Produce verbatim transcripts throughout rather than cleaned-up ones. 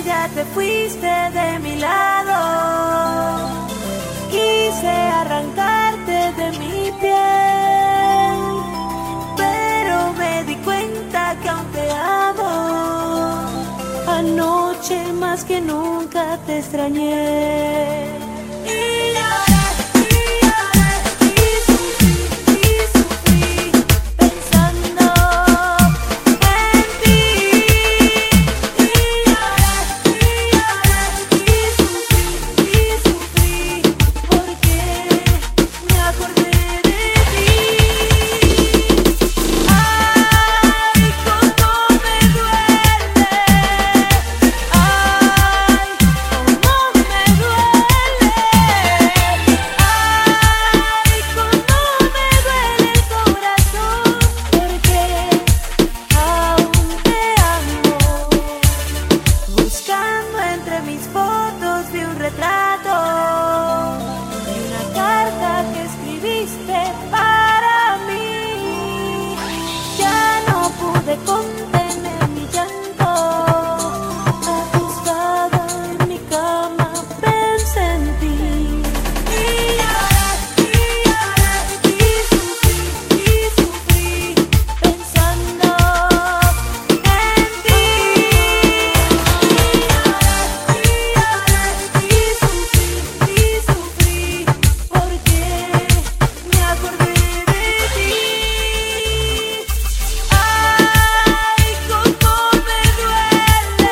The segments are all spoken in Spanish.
ya te fuiste de mi lado. Quise arrancarte de mi piel, pero me di cuenta que aún te amo. Anoche más que nunca te extrañé. Para mí, ya no pude contener mi llanto. Acostada en mi cama pensé en ti. Y lloré, y lloré, y sufrí, y sufrí pensando en ti. Y lloré, y lloré, y sufrí, y sufrí porque me acordé de ti. Ay, cómo me duele.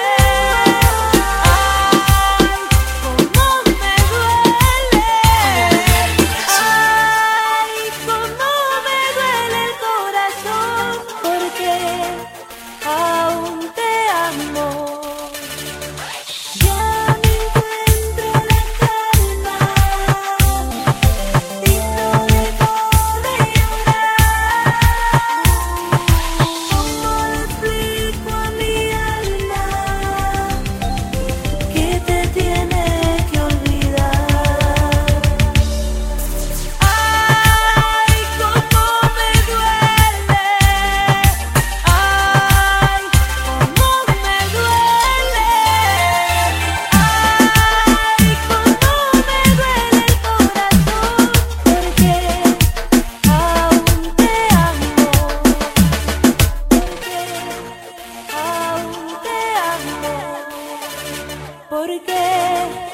Ay, cómo me duele. Ay, cómo me duele el corazón porque aún te amo. Ya me encuentro la calma y no dejo de llorar. ¿Cómo le explico a mi alma que te tiene que olvidar? Ay, cómo me duele. Ay, cómo me duele. Ay, cómo me duele el corazón porque aún te amo. Porque aún te amo. Porque